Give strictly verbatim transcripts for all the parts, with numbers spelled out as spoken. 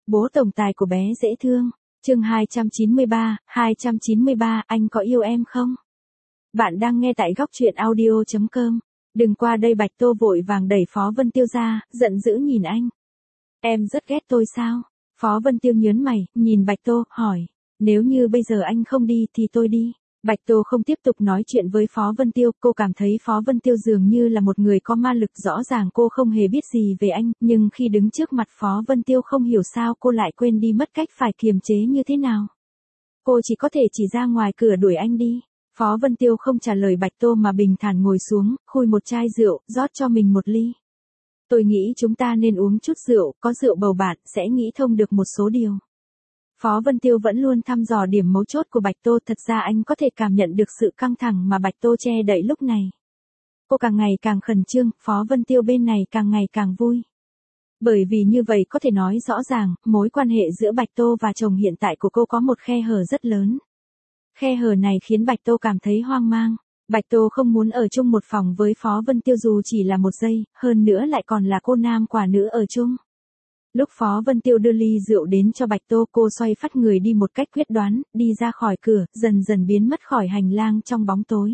Bố tổng tài của bé dễ thương. Chương hai trăm chín mươi ba, hai trăm chín mươi ba, anh có yêu em không? Bạn đang nghe tại góc truyện audio chấm com. Đừng qua đây, Bạch Tô vội vàng đẩy Phó Vân Tiêu ra, giận dữ nhìn anh. Em rất ghét tôi sao? Phó Vân Tiêu nhớn mày, nhìn Bạch Tô, hỏi. Nếu như bây giờ anh không đi thì tôi đi. Bạch Tô không tiếp tục nói chuyện với Phó Vân Tiêu, cô cảm thấy Phó Vân Tiêu dường như là một người có ma lực, rõ ràng cô không hề biết gì về anh, nhưng khi đứng trước mặt Phó Vân Tiêu không hiểu sao cô lại quên đi mất cách phải kiềm chế như thế nào. Cô chỉ có thể chỉ ra ngoài cửa đuổi anh đi. Phó Vân Tiêu không trả lời Bạch Tô mà bình thản ngồi xuống, khui một chai rượu, rót cho mình một ly. Tôi nghĩ chúng ta nên uống chút rượu, có rượu bầu bạn sẽ nghĩ thông được một số điều. Phó Vân Tiêu vẫn luôn thăm dò điểm mấu chốt của Bạch Tô, thật ra anh có thể cảm nhận được sự căng thẳng mà Bạch Tô che đậy lúc này. Cô càng ngày càng khẩn trương, Phó Vân Tiêu bên này càng ngày càng vui. Bởi vì như vậy có thể nói rõ ràng, mối quan hệ giữa Bạch Tô và chồng hiện tại của cô có một khe hở rất lớn. Khe hở này khiến Bạch Tô cảm thấy hoang mang. Bạch Tô không muốn ở chung một phòng với Phó Vân Tiêu dù chỉ là một giây, hơn nữa lại còn là cô nam quả nữ ở chung. Lúc Phó Vân Tiêu đưa ly rượu đến cho Bạch Tô, cô xoay phắt người đi một cách quyết đoán, đi ra khỏi cửa, dần dần biến mất khỏi hành lang trong bóng tối.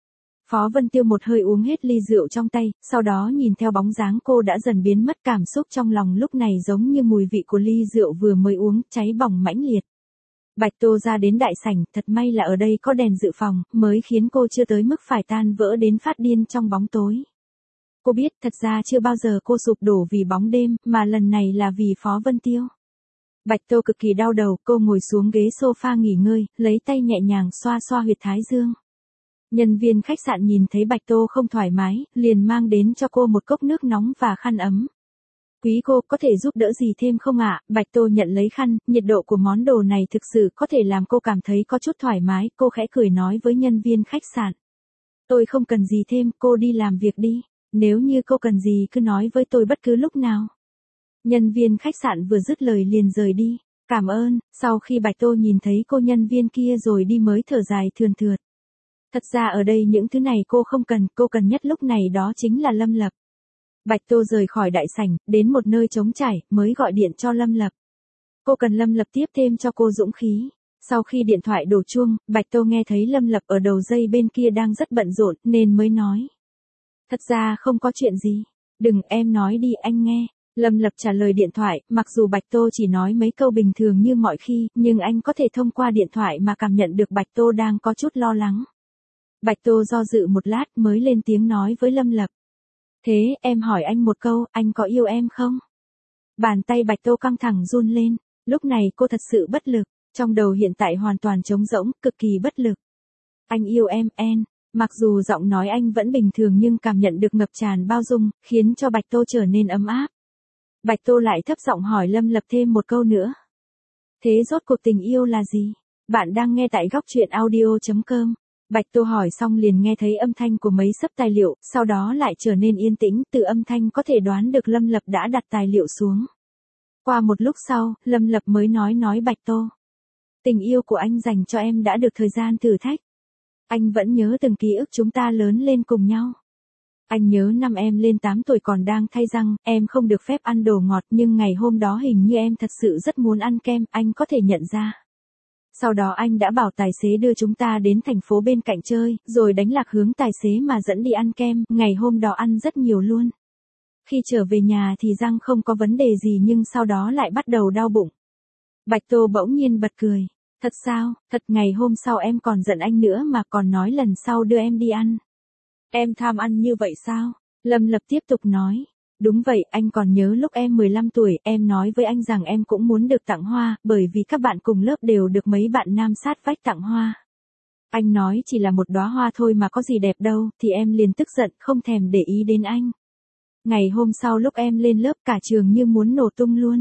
Phó Vân Tiêu một hơi uống hết ly rượu trong tay, sau đó nhìn theo bóng dáng cô đã dần biến mất, cảm xúc trong lòng lúc này giống như mùi vị của ly rượu vừa mới uống, cháy bỏng mãnh liệt. Bạch Tô ra đến đại sảnh, thật may là ở đây có đèn dự phòng, mới khiến cô chưa tới mức phải tan vỡ đến phát điên trong bóng tối. Cô biết thật ra chưa bao giờ cô sụp đổ vì bóng đêm, mà lần này là vì Phó Vân Tiêu. Bạch Tô cực kỳ đau đầu, cô ngồi xuống ghế sofa nghỉ ngơi, lấy tay nhẹ nhàng xoa xoa huyệt thái dương. Nhân viên khách sạn nhìn thấy Bạch Tô không thoải mái, liền mang đến cho cô một cốc nước nóng và khăn ấm. Quý cô, có thể giúp đỡ gì thêm không ạ? Bạch Tô nhận lấy khăn, nhiệt độ của món đồ này thực sự có thể làm cô cảm thấy có chút thoải mái, cô khẽ cười nói với nhân viên khách sạn. Tôi không cần gì thêm, cô đi làm việc đi. Nếu như cô cần gì cứ nói với tôi bất cứ lúc nào. Nhân viên khách sạn vừa dứt lời liền rời đi. Cảm ơn. Sau khi Bạch Tô nhìn thấy cô nhân viên kia rồi đi mới thở dài thườn thượt. Thật ra ở đây những thứ này cô không cần, cô cần nhất lúc này đó chính là Lâm Lập. Bạch Tô rời khỏi đại sảnh, đến một nơi trống trải, mới gọi điện cho Lâm Lập. Cô cần Lâm Lập tiếp thêm cho cô dũng khí. Sau khi điện thoại đổ chuông, Bạch Tô nghe thấy Lâm Lập ở đầu dây bên kia đang rất bận rộn, nên mới nói. Thật ra không có chuyện gì. Đừng, em nói đi, anh nghe. Lâm Lập trả lời điện thoại, mặc dù Bạch Tô chỉ nói mấy câu bình thường như mọi khi, nhưng anh có thể thông qua điện thoại mà cảm nhận được Bạch Tô đang có chút lo lắng. Bạch Tô do dự một lát mới lên tiếng nói với Lâm Lập. Thế, em hỏi anh một câu, anh có yêu em không? Bàn tay Bạch Tô căng thẳng run lên, lúc này cô thật sự bất lực, trong đầu hiện tại hoàn toàn trống rỗng, cực kỳ bất lực. Anh yêu em, en. Mặc dù giọng nói anh vẫn bình thường nhưng cảm nhận được ngập tràn bao dung, khiến cho Bạch Tô trở nên ấm áp. Bạch Tô lại thấp giọng hỏi Lâm Lập thêm một câu nữa. Thế rốt cuộc tình yêu là gì? Bạn đang nghe tại góc truyện audio chấm com. Bạch Tô hỏi xong liền nghe thấy âm thanh của mấy xấp tài liệu, sau đó lại trở nên yên tĩnh, từ âm thanh có thể đoán được Lâm Lập đã đặt tài liệu xuống. Qua một lúc sau, Lâm Lập mới nói nói Bạch Tô. Tình yêu của anh dành cho em đã được thời gian thử thách. Anh vẫn nhớ từng ký ức chúng ta lớn lên cùng nhau. Anh nhớ năm em lên tám tuổi còn đang thay răng, em không được phép ăn đồ ngọt nhưng ngày hôm đó hình như em thật sự rất muốn ăn kem, anh có thể nhận ra. Sau đó anh đã bảo tài xế đưa chúng ta đến thành phố bên cạnh chơi, rồi đánh lạc hướng tài xế mà dẫn đi ăn kem, ngày hôm đó ăn rất nhiều luôn. Khi trở về nhà thì răng không có vấn đề gì nhưng sau đó lại bắt đầu đau bụng. Bạch Tô bỗng nhiên bật cười. Thật sao, thật ngày hôm sau em còn giận anh nữa mà còn nói lần sau đưa em đi ăn. Em tham ăn như vậy sao? Lâm Lập tiếp tục nói. Đúng vậy, anh còn nhớ lúc em mười lăm tuổi, em nói với anh rằng em cũng muốn được tặng hoa, bởi vì các bạn cùng lớp đều được mấy bạn nam sát vách tặng hoa. Anh nói chỉ là một đóa hoa thôi mà có gì đẹp đâu, thì em liền tức giận, không thèm để ý đến anh. Ngày hôm sau lúc em lên lớp cả trường như muốn nổ tung luôn.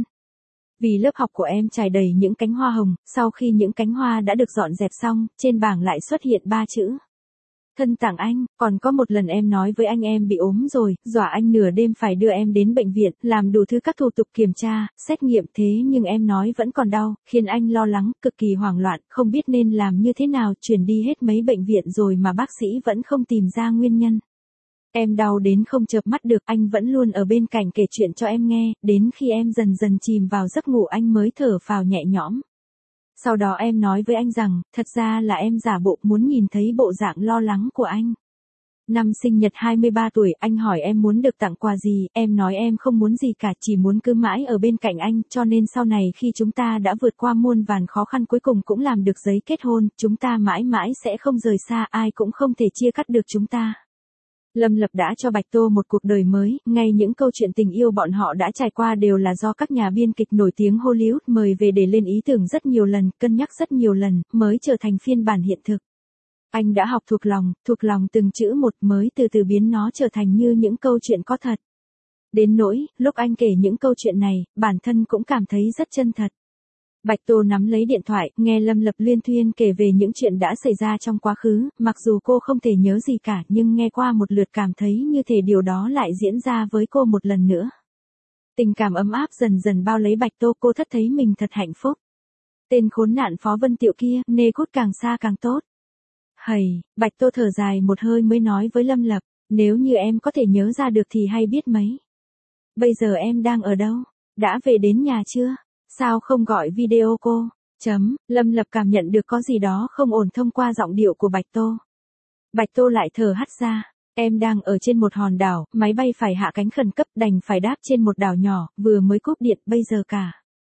Vì lớp học của em trải đầy những cánh hoa hồng, sau khi những cánh hoa đã được dọn dẹp xong, trên bảng lại xuất hiện ba chữ. Thân tặng anh, còn có một lần em nói với anh em bị ốm rồi, dọa anh nửa đêm phải đưa em đến bệnh viện, làm đủ thứ các thủ tục kiểm tra, xét nghiệm thế nhưng em nói vẫn còn đau, khiến anh lo lắng, cực kỳ hoảng loạn, không biết nên làm như thế nào, chuyển đi hết mấy bệnh viện rồi mà bác sĩ vẫn không tìm ra nguyên nhân. Em đau đến không chợp mắt được, anh vẫn luôn ở bên cạnh kể chuyện cho em nghe, đến khi em dần dần chìm vào giấc ngủ anh mới thở phào nhẹ nhõm. Sau đó em nói với anh rằng, thật ra là em giả bộ muốn nhìn thấy bộ dạng lo lắng của anh. Năm sinh nhật hai mươi ba tuổi, anh hỏi em muốn được tặng quà gì, em nói em không muốn gì cả, chỉ muốn cứ mãi ở bên cạnh anh, cho nên sau này khi chúng ta đã vượt qua muôn vàn khó khăn cuối cùng cũng làm được giấy kết hôn, chúng ta mãi mãi sẽ không rời xa, ai cũng không thể chia cắt được chúng ta. Lâm Lập đã cho Bạch Tô một cuộc đời mới, ngay những câu chuyện tình yêu bọn họ đã trải qua đều là do các nhà biên kịch nổi tiếng Hollywood mời về để lên ý tưởng rất nhiều lần, cân nhắc rất nhiều lần, mới trở thành phiên bản hiện thực. Anh đã học thuộc lòng, thuộc lòng từng chữ một mới từ từ biến nó trở thành như những câu chuyện có thật. Đến nỗi, lúc anh kể những câu chuyện này, bản thân cũng cảm thấy rất chân thật. Bạch Tô nắm lấy điện thoại, nghe Lâm Lập luyên thuyên kể về những chuyện đã xảy ra trong quá khứ, mặc dù cô không thể nhớ gì cả nhưng nghe qua một lượt cảm thấy như thể điều đó lại diễn ra với cô một lần nữa. Tình cảm ấm áp dần dần bao lấy Bạch Tô, cô thất thấy mình thật hạnh phúc. Tên khốn nạn Phó Vân Tiệu kia, nê cút càng xa càng tốt. Hầy, Bạch Tô thở dài một hơi mới nói với Lâm Lập, nếu như em có thể nhớ ra được thì hay biết mấy. Bây giờ em đang ở đâu? Đã về đến nhà chưa? Sao không gọi video cô? Chấm, Lâm Lập cảm nhận được có gì đó không ổn thông qua giọng điệu của Bạch Tô. Bạch Tô lại thở hắt ra, em đang ở trên một hòn đảo, máy bay phải hạ cánh khẩn cấp đành phải đáp trên một đảo nhỏ, vừa mới cúp điện bây giờ cả.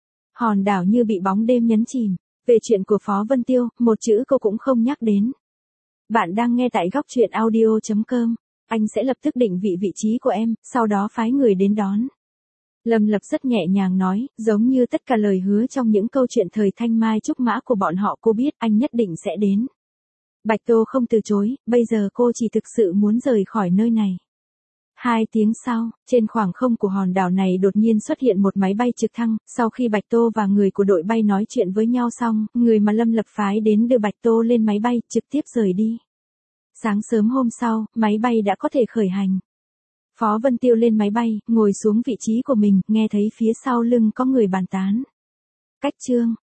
Hòn đảo như bị bóng đêm nhấn chìm, về chuyện của Phó Vân Tiêu, một chữ cô cũng không nhắc đến. Bạn đang nghe tại góc truyện audio chấm com, anh sẽ lập tức định vị vị trí của em, sau đó phái người đến đón. Lâm Lập rất nhẹ nhàng nói, giống như tất cả lời hứa trong những câu chuyện thời thanh mai trúc mã của bọn họ, cô biết anh nhất định sẽ đến. Bạch Tô không từ chối, bây giờ cô chỉ thực sự muốn rời khỏi nơi này. Hai tiếng sau, trên khoảng không của hòn đảo này đột nhiên xuất hiện một máy bay trực thăng, sau khi Bạch Tô và người của đội bay nói chuyện với nhau xong, người mà Lâm Lập phái đến đưa Bạch Tô lên máy bay, trực tiếp rời đi. Sáng sớm hôm sau, máy bay đã có thể khởi hành. Phó Vân Tiêu lên máy bay, ngồi xuống vị trí của mình, nghe thấy phía sau lưng có người bàn tán. Cách chương